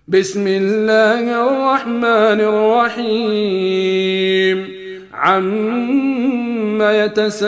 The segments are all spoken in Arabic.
بسم الله الرحمن الرحيم عما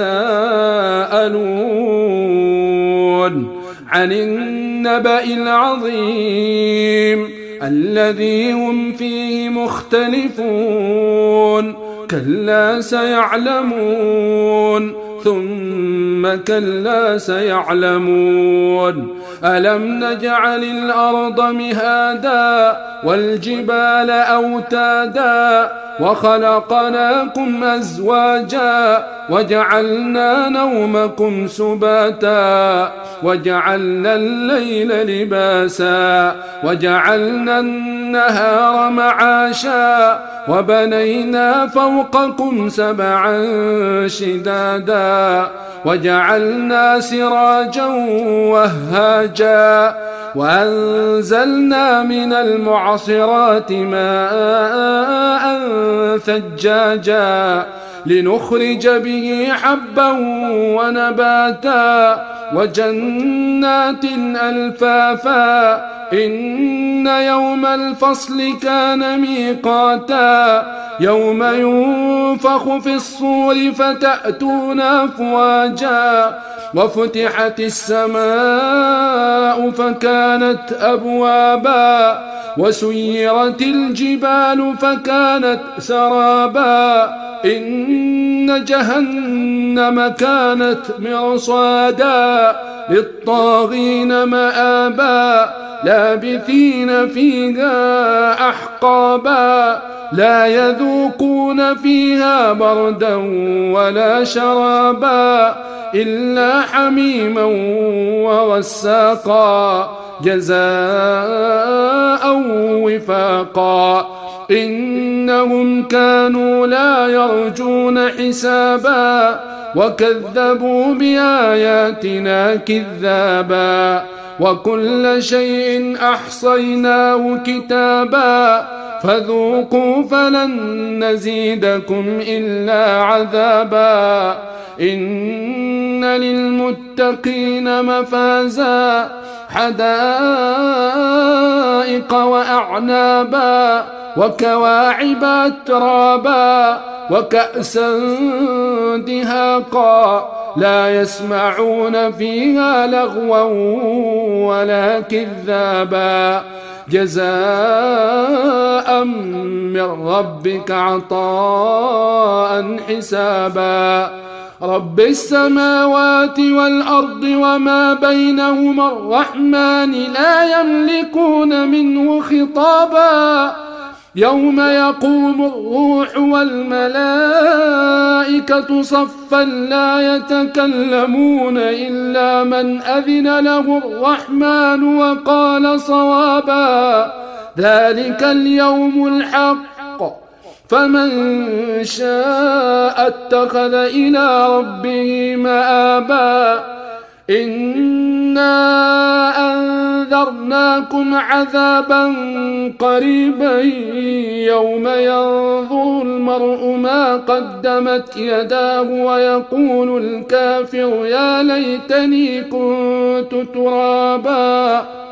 يتساءلون عن النبأ العظيم الذي هم فيه مختلفون كلا سيعلمون ثم كلا سيعلمون ألم نجعل الأرض مهادا والجبال أوتادا وخلقناكم أزواجا وجعلنا نومكم سباتا وجعلنا الليل لباسا وجعلنا النهار معاشا وبنينا فوقكم سبعا شدادا وجعلنا سراجا وهاجا وأنزلنا من المعصرات ماء ثجاجا لنخرج به حبا ونباتا وجنات ألفافا إن يوم الفصل كان ميقاتا يوم ينفخ في الصور فتأتون أفواجا وفتحت السماء فكانت أبوابا وسيرت الجبال فكانت سرابا إن جهنم كانت مرصادا للطاغين مآبا لابثين فيها أحقابا لا يذوقون فيها بردا ولا شرابا إلا حميما وغساقا جزاء وفاقا إنهم كانوا لا يرجون حسابا وكذبوا بآياتنا كذابا وكل شيء أحصيناه كتابا فذوقوا فلن نزيدكم إلا عذابا إن للمتقين مفازا حدائق وأعنابا وكواعب أترابا وكأسا دهاقا لا يسمعون فيها لغوا ولا كذابا جزاء من ربك عطاء حسابا رب السماوات والأرض وما بينهما الرحمن لا يملكون منه خطابا يوم يقوم الروح والملائكة صفا لا يتكلمون إلا من أذن له الرحمن وقال صوابا ذلك اليوم الحق فمن شاء اتخذ إلى ربه مآبا إنا أنذرناكم عذابا قريبا يوم ينظر المرء ما قدمت يداه ويقول الكافر يا ليتني كنت ترابا